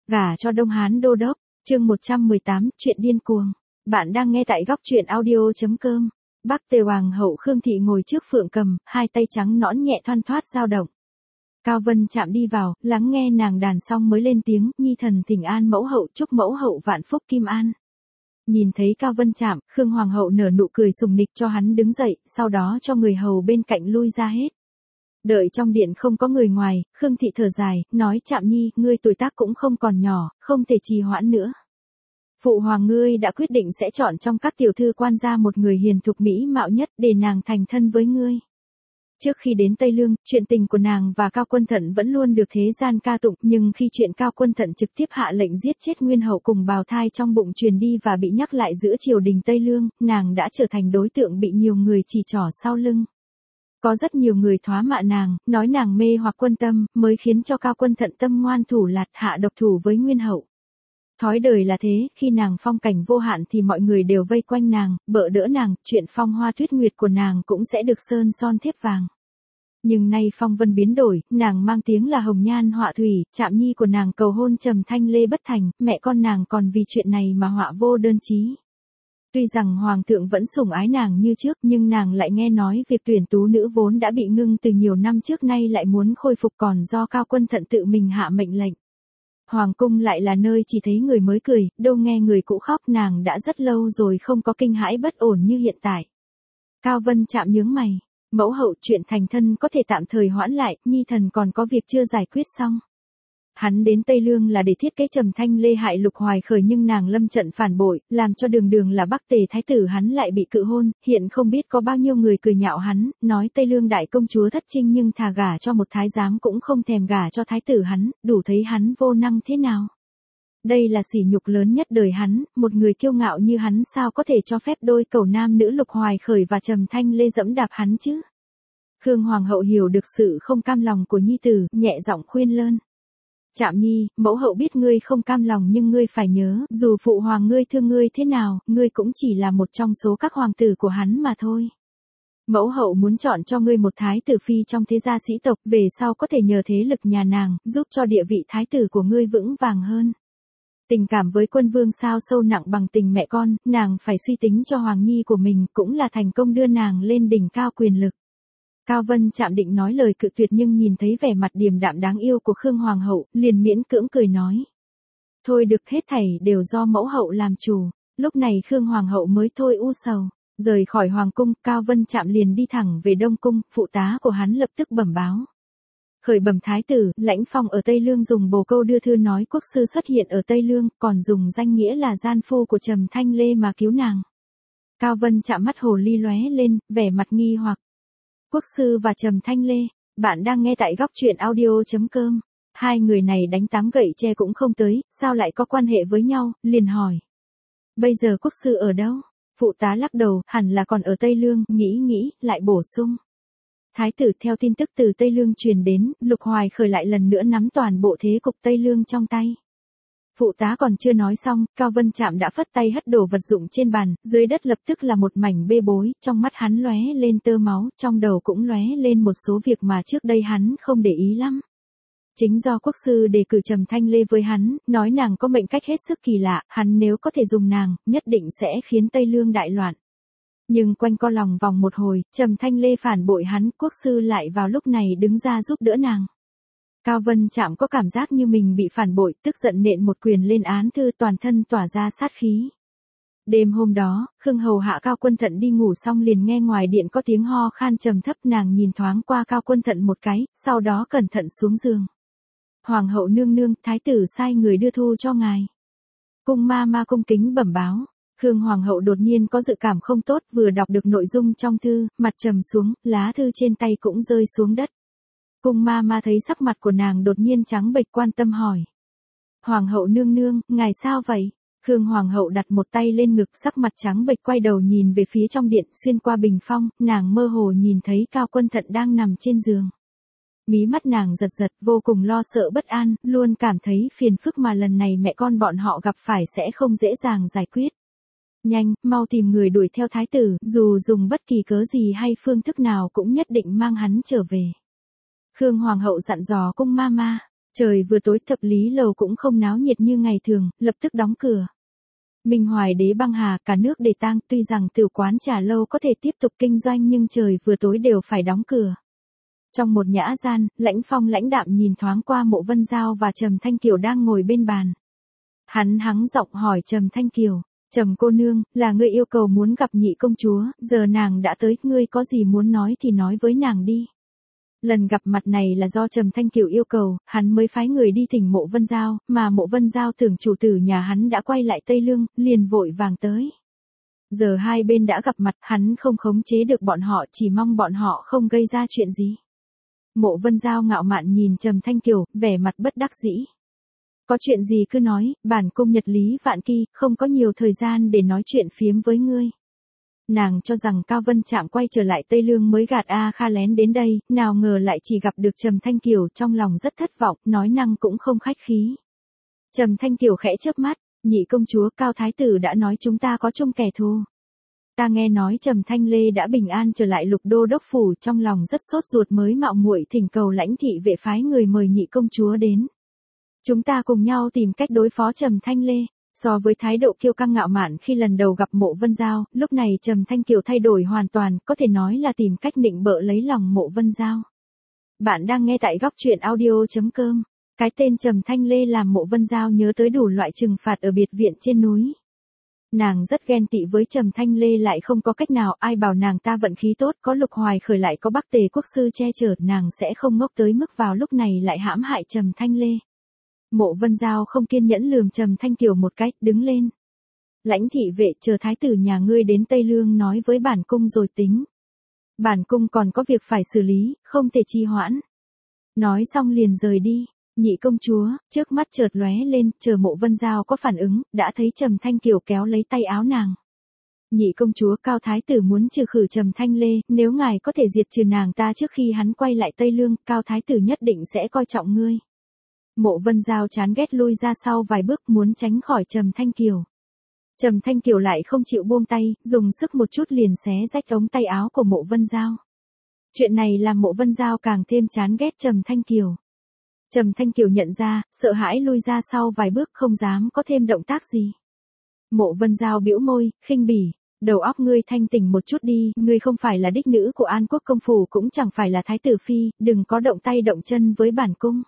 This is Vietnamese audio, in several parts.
Gả cho Đông Hán Đô Đốc, chương 118, chuyện điên cuồng. Bạn đang nghe tại góc truyện audio.com. Bắc Tề Hoàng hậu Khương Thị ngồi trước phượng cầm, hai tay trắng nõn nhẹ thoăn thoắt dao động. Cao Vân chạm đi vào, lắng nghe nàng đàn xong mới lên tiếng, nhi thần thỉnh an mẫu hậu, chúc mẫu hậu vạn phúc kim an. Nhìn thấy Cao Vân chạm, Khương Hoàng hậu nở nụ cười sùng nịch cho hắn đứng dậy, sau đó cho người hầu bên cạnh lui ra hết. Đợi trong điện không có người ngoài, Khương Thị thở dài, nói Trạm nhi, ngươi tuổi tác cũng không còn nhỏ, không thể trì hoãn nữa. Phụ hoàng ngươi đã quyết định sẽ chọn trong các tiểu thư quan gia một người hiền thục mỹ mạo nhất để nàng thành thân với ngươi. Trước khi đến Tây Lương, chuyện tình của nàng và Cao Quân Thận vẫn luôn được thế gian ca tụng, nhưng khi chuyện Cao Quân Thận trực tiếp hạ lệnh giết chết Nguyên hậu cùng bào thai trong bụng truyền đi và bị nhắc lại giữa triều đình Tây Lương, nàng đã trở thành đối tượng bị nhiều người chỉ trỏ sau lưng. Có rất nhiều người thoá mạ nàng, nói nàng mê hoặc Quân Tâm, mới khiến cho Cao Quân Thận tâm ngoan thủ lạt hạ độc thủ với Nguyên hậu. Thói đời là thế, khi nàng phong cảnh vô hạn thì mọi người đều vây quanh nàng, bợ đỡ nàng, chuyện phong hoa tuyết nguyệt của nàng cũng sẽ được sơn son thiếp vàng. Nhưng nay phong vân biến đổi, nàng mang tiếng là hồng nhan họa thủy, Trạm nhi của nàng cầu hôn Trầm Thanh Lê bất thành, mẹ con nàng còn vì chuyện này mà họa vô đơn chí. Tuy rằng hoàng thượng vẫn sủng ái nàng như trước, nhưng nàng lại nghe nói việc tuyển tú nữ vốn đã bị ngưng từ nhiều năm trước nay lại muốn khôi phục còn do Cao Quân Thận tự mình hạ mệnh lệnh. Hoàng cung lại là nơi chỉ thấy người mới cười, đâu nghe người cũ khóc, nàng đã rất lâu rồi không có kinh hãi bất ổn như hiện tại. Cao Vân chạm nhướng mày, mẫu hậu, chuyện thành thân có thể tạm thời hoãn lại, nhi thần còn có việc chưa giải quyết xong. Hắn đến Tây Lương là để thiết kế Trầm Thanh Lê hại Lục Hoài Khởi, nhưng nàng lâm trận phản bội, làm cho đường đường là Bắc Tề thái tử hắn lại bị cự hôn, hiện không biết có bao nhiêu người cười nhạo hắn, nói Tây Lương đại công chúa thất trinh nhưng thà gả cho một thái giám cũng không thèm gả cho thái tử hắn, đủ thấy hắn vô năng thế nào. Đây là sỉ nhục lớn nhất đời hắn, một người kiêu ngạo như hắn sao có thể cho phép đôi cẩu nam nữ Lục Hoài Khởi và Trầm Thanh Lê dẫm đạp hắn chứ. Khương Hoàng hậu hiểu được sự không cam lòng của nhi tử, nhẹ giọng khuyên lơn. Trạm nhi, mẫu hậu biết ngươi không cam lòng nhưng ngươi phải nhớ, dù phụ hoàng ngươi thương ngươi thế nào, ngươi cũng chỉ là một trong số các hoàng tử của hắn mà thôi. Mẫu hậu muốn chọn cho ngươi một thái tử phi trong thế gia sĩ tộc, về sau có thể nhờ thế lực nhà nàng, giúp cho địa vị thái tử của ngươi vững vàng hơn. Tình cảm với Quân vương sao sâu nặng bằng tình mẹ con, nàng phải suy tính cho hoàng nhi của mình, cũng là thành công đưa nàng lên đỉnh cao quyền lực. Cao Vân chạm định nói lời cự tuyệt nhưng nhìn thấy vẻ mặt điềm đạm đáng yêu của Khương Hoàng hậu, liền miễn cưỡng cười nói. Thôi được, hết thảy đều do mẫu hậu làm chủ. Lúc này Khương Hoàng hậu mới thôi u sầu. Rời khỏi Hoàng cung, Cao Vân chạm liền đi thẳng về Đông cung, phụ tá của hắn lập tức bẩm báo. Khởi bẩm thái tử, Lãnh Phong ở Tây Lương dùng bồ câu đưa thư nói quốc sư xuất hiện ở Tây Lương, còn dùng danh nghĩa là gian phu của Trầm Thanh Lê mà cứu nàng. Cao Vân chạm mắt hồ ly lóe lên, vẻ mặt nghi hoặc. Quốc sư và Trầm Thanh Lê, bạn đang nghe tại góc truyện audio.com. Hai người này đánh tám gậy tre cũng không tới, sao lại có quan hệ với nhau, liền hỏi. Bây giờ quốc sư ở đâu? Phụ tá lắc đầu, hẳn là còn ở Tây Lương, nghĩ, lại bổ sung. Thái tử, theo tin tức từ Tây Lương truyền đến, Lục Hoài Khởi lại lần nữa nắm toàn bộ thế cục Tây Lương trong tay. Phụ tá còn chưa nói xong, Cao Vân chạm đã phất tay hất đổ vật dụng trên bàn, dưới đất lập tức là một mảnh bê bối, trong mắt hắn lóe lên tơ máu, trong đầu cũng lóe lên một số việc mà trước đây hắn không để ý lắm. Chính do quốc sư đề cử Trầm Thanh Lê với hắn, nói nàng có mệnh cách hết sức kỳ lạ, hắn nếu có thể dùng nàng, nhất định sẽ khiến Tây Lương đại loạn. Nhưng quanh co lòng vòng một hồi, Trầm Thanh Lê phản bội hắn, quốc sư lại vào lúc này đứng ra giúp đỡ nàng. Cao Vân chạm có cảm giác như mình bị phản bội, tức giận nện một quyền lên án thư, toàn thân tỏa ra sát khí. Đêm hôm đó, Khương hầu hạ Cao Quân Thận đi ngủ xong liền nghe ngoài điện có tiếng ho khan trầm thấp, nàng nhìn thoáng qua Cao Quân Thận một cái, sau đó cẩn thận xuống giường. Hoàng hậu nương nương, thái tử sai người đưa thư cho ngài. Cung ma ma cung kính bẩm báo. Khương Hoàng hậu đột nhiên có dự cảm không tốt, vừa đọc được nội dung trong thư, mặt trầm xuống, lá thư trên tay cũng rơi xuống đất. Cung ma ma thấy sắc mặt của nàng đột nhiên trắng bệch, quan tâm hỏi. Hoàng hậu nương nương, ngài sao vậy? Khương Hoàng hậu đặt một tay lên ngực, sắc mặt trắng bệch quay đầu nhìn về phía trong điện, xuyên qua bình phong, nàng mơ hồ nhìn thấy Cao Quân Thận đang nằm trên giường. Mí mắt nàng giật giật, vô cùng lo sợ bất an, luôn cảm thấy phiền phức mà lần này mẹ con bọn họ gặp phải sẽ không dễ dàng giải quyết. Nhanh, mau tìm người đuổi theo thái tử, dù dùng bất kỳ cớ gì hay phương thức nào cũng nhất định mang hắn trở về. Khương Hoàng hậu dặn dò cung ma ma. Trời vừa tối Thập Lý Lầu cũng không náo nhiệt như ngày thường, lập tức đóng cửa. Minh Hoài Đế băng hà, cả nước để tang, tuy rằng tiểu quán trà lâu có thể tiếp tục kinh doanh nhưng trời vừa tối đều phải đóng cửa. Trong một nhã gian, Lãnh Phong lãnh đạm nhìn thoáng qua Mộ Vân Giao và Trầm Thanh Kiều đang ngồi bên bàn. Hắn hắng giọng hỏi Trầm Thanh Kiều, Trầm cô nương, là ngươi yêu cầu muốn gặp nhị công chúa, giờ nàng đã tới, ngươi có gì muốn nói thì nói với nàng đi. Lần gặp mặt này là do Trầm Thanh Kiều yêu cầu, hắn mới phái người đi thỉnh Mộ Vân Giao, mà Mộ Vân Giao tưởng chủ tử nhà hắn đã quay lại Tây Lương, liền vội vàng tới. Giờ hai bên đã gặp mặt, hắn không khống chế được bọn họ, chỉ mong bọn họ không gây ra chuyện gì. Mộ Vân Giao ngạo mạn nhìn Trầm Thanh Kiều, vẻ mặt bất đắc dĩ. Có chuyện gì cứ nói, bản cung nhật lý vạn kỳ, không có nhiều thời gian để nói chuyện phiếm với ngươi. Nàng cho rằng Cao Vân Trạm quay trở lại Tây Lương mới gạt A Kha lén đến đây, nào ngờ lại chỉ gặp được Trầm Thanh Kiều, trong lòng rất thất vọng, nói năng cũng không khách khí. Trầm Thanh Kiều khẽ chớp mắt, nhị công chúa Cao Thái Tử đã nói chúng ta có chung kẻ thù. Ta nghe nói Trầm Thanh Lê đã bình an trở lại Lục Đô đốc phủ, trong lòng rất sốt ruột mới mạo muội thỉnh cầu Lãnh thị vệ phái người mời nhị công chúa đến. Chúng ta cùng nhau tìm cách đối phó Trầm Thanh Lê. So với thái độ kiêu căng ngạo mạn khi lần đầu gặp Mộ Vân Giao, lúc này Trầm Thanh Kiều thay đổi hoàn toàn, có thể nói là tìm cách nịnh bợ lấy lòng Mộ Vân Giao. Bạn đang nghe tại góc truyện audio.com. Cái tên Trầm Thanh Lê làm Mộ Vân Giao nhớ tới đủ loại trừng phạt ở biệt viện trên núi. Nàng rất ghen tị với Trầm Thanh Lê, lại không có cách nào, ai bảo nàng ta vận khí tốt, có Lục Hoài Khởi lại có Bắc Tề Quốc sư che chở, nàng sẽ không ngốc tới mức vào lúc này lại hãm hại Trầm Thanh Lê. Mộ Vân Giao không kiên nhẫn lườm Trầm Thanh Kiều một cái, đứng lên. Lãnh thị vệ, chờ thái tử nhà ngươi đến Tây Lương nói với bản cung rồi tính. Bản cung còn có việc phải xử lý, không thể trì hoãn. Nói xong liền rời đi. Nhị công chúa, trước mắt chợt lóe lên, chờ Mộ Vân Giao có phản ứng, đã thấy Trầm Thanh Kiều kéo lấy tay áo nàng. Nhị công chúa Cao Thái Tử muốn trừ khử Trầm Thanh Lê, nếu ngài có thể diệt trừ nàng ta trước khi hắn quay lại Tây Lương, Cao Thái Tử nhất định sẽ coi trọng ngươi. Mộ Vân Giao chán ghét lui ra sau vài bước, muốn tránh khỏi Trầm Thanh Kiều. Trầm Thanh Kiều lại không chịu buông tay, dùng sức một chút liền xé rách ống tay áo của Mộ Vân Giao. Chuyện này làm Mộ Vân Giao càng thêm chán ghét Trầm Thanh Kiều. Trầm Thanh Kiều nhận ra, sợ hãi lui ra sau vài bước, không dám có thêm động tác gì. Mộ Vân Giao bĩu môi, khinh bỉ, đầu óc ngươi thanh tỉnh một chút đi, ngươi không phải là đích nữ của An Quốc công phủ, cũng chẳng phải là thái tử phi, đừng có động tay động chân với bản cung.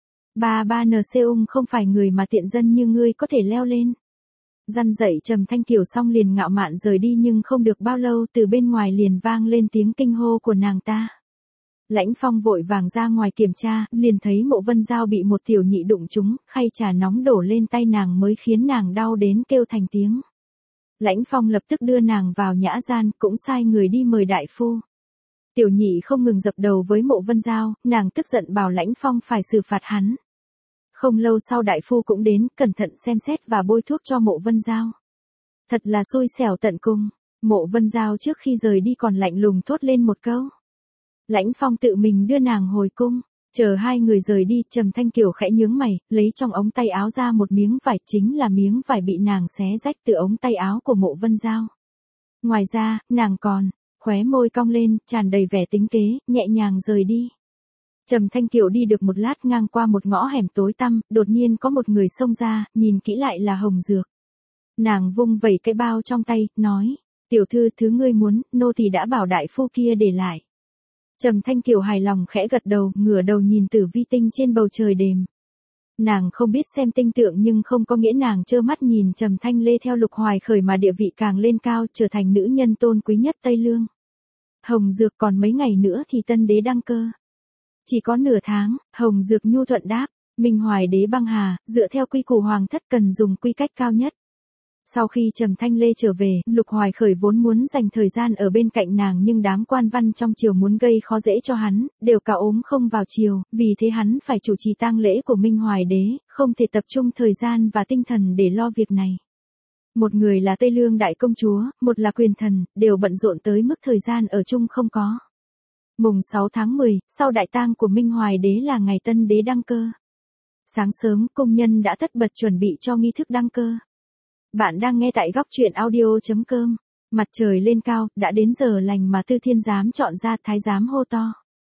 Ba NC không phải người mà tiện dân như ngươi có thể leo lên. Răn dậy Trầm Thanh Kiều xong liền ngạo mạn rời đi, nhưng không được bao lâu từ bên ngoài liền vang lên tiếng kinh hô của nàng ta. Lãnh Phong vội vàng ra ngoài kiểm tra, liền thấy Mộ Vân Giao bị một tiểu nhị đụng trúng, khay trà nóng đổ lên tay nàng mới khiến nàng đau đến kêu thành tiếng. Lãnh Phong lập tức đưa nàng vào nhã gian, cũng sai người đi mời đại phu. Tiểu nhị không ngừng dập đầu với Mộ Vân Giao, nàng tức giận bảo Lãnh Phong phải xử phạt hắn. Không lâu sau đại phu cũng đến, cẩn thận xem xét và bôi thuốc cho Mộ Vân Giao. Thật là xui xẻo tận cùng. Mộ Vân Giao trước khi rời đi còn lạnh lùng thốt lên một câu. Lãnh Phong tự mình đưa nàng hồi cung. Chờ hai người rời đi, Trầm Thanh Kiều khẽ nhướng mày, lấy trong ống tay áo ra một miếng vải, chính là miếng vải bị nàng xé rách từ ống tay áo của Mộ Vân Giao. Ngoài ra, nàng còn, khóe môi cong lên, tràn đầy vẻ tính kế, nhẹ nhàng rời đi. Trầm Thanh Kiều đi được một lát, ngang qua một ngõ hẻm tối tăm, đột nhiên có một người xông ra, nhìn kỹ lại là Hồng Dược. Nàng vung vẩy cái bao trong tay, nói, tiểu thư, thứ ngươi muốn, nô tỳ đã bảo đại phu kia để lại. Trầm Thanh Kiều hài lòng khẽ gật đầu, ngửa đầu nhìn tử vi tinh trên bầu trời đêm. Nàng không biết xem tinh tượng, nhưng không có nghĩa nàng trơ mắt nhìn Trầm Thanh Lê theo Lục Hoài Khởi mà địa vị càng lên cao, trở thành nữ nhân tôn quý nhất Tây Lương. Hồng Dược, còn mấy ngày nữa thì tân đế đăng cơ. Chỉ có nửa tháng, Hồng Dược nhu thuận đáp, Minh Hoài Đế băng hà, dựa theo quy củ hoàng thất cần dùng quy cách cao nhất. Sau khi Trầm Thanh Lê trở về, Lục Hoài Khởi vốn muốn dành thời gian ở bên cạnh nàng, nhưng đám quan văn trong triều muốn gây khó dễ cho hắn, đều cả ốm không vào triều, vì thế hắn phải chủ trì tang lễ của Minh Hoài Đế, không thể tập trung thời gian và tinh thần để lo việc này. Một người là Tây Lương đại công chúa, một là quyền thần, đều bận rộn tới mức thời gian ở chung không có. Mùng 6 tháng 10, sau đại tang của Minh Hoài Đế là ngày tân đế đăng cơ. Sáng sớm, cung nhân đã tất bật chuẩn bị cho nghi thức đăng cơ. Bạn đang nghe tại góc truyện audio.com. Mặt trời lên cao, đã đến giờ lành mà Tư Thiên giám chọn ra, thái giám hô to.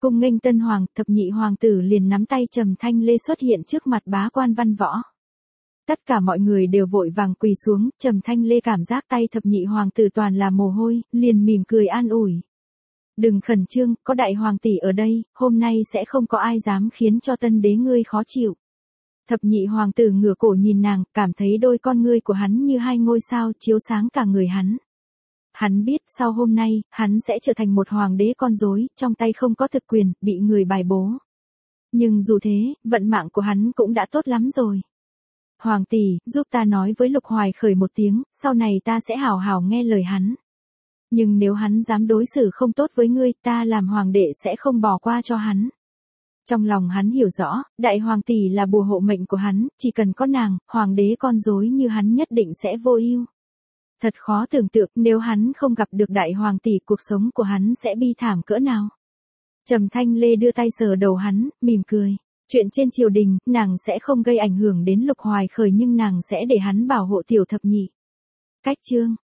Cung nghênh tân hoàng, thập nhị hoàng tử liền nắm tay Trầm Thanh Lê xuất hiện trước mặt bá quan văn võ. Tất cả mọi người đều vội vàng quỳ xuống, Trầm Thanh Lê cảm giác tay thập nhị hoàng tử toàn là mồ hôi, liền mỉm cười an ủi. Đừng khẩn trương, có đại hoàng tỷ ở đây, hôm nay sẽ không có ai dám khiến cho tân đế ngươi khó chịu. Thập nhị hoàng tử ngửa cổ nhìn nàng, cảm thấy đôi con ngươi của hắn như hai ngôi sao chiếu sáng cả người hắn. Hắn biết sau hôm nay, hắn sẽ trở thành một hoàng đế con rối, trong tay không có thực quyền, bị người bài bố. Nhưng dù thế, vận mạng của hắn cũng đã tốt lắm rồi. Hoàng tỷ, giúp ta nói với Lục Hoài Khởi một tiếng, sau này ta sẽ hảo hảo nghe lời hắn. Nhưng nếu hắn dám đối xử không tốt với ngươi, ta làm hoàng đệ sẽ không bỏ qua cho hắn. Trong lòng hắn hiểu rõ, đại hoàng tỷ là bùa hộ mệnh của hắn, chỉ cần có nàng, hoàng đế con rối như hắn nhất định sẽ vô ưu. Thật khó tưởng tượng nếu hắn không gặp được đại hoàng tỷ cuộc sống của hắn sẽ bi thảm cỡ nào. Trầm Thanh Lê đưa tay sờ đầu hắn, mỉm cười. Chuyện trên triều đình, nàng sẽ không gây ảnh hưởng đến Lục Hoài Khởi nhưng nàng sẽ để hắn bảo hộ tiểu thập nhị. Cách chương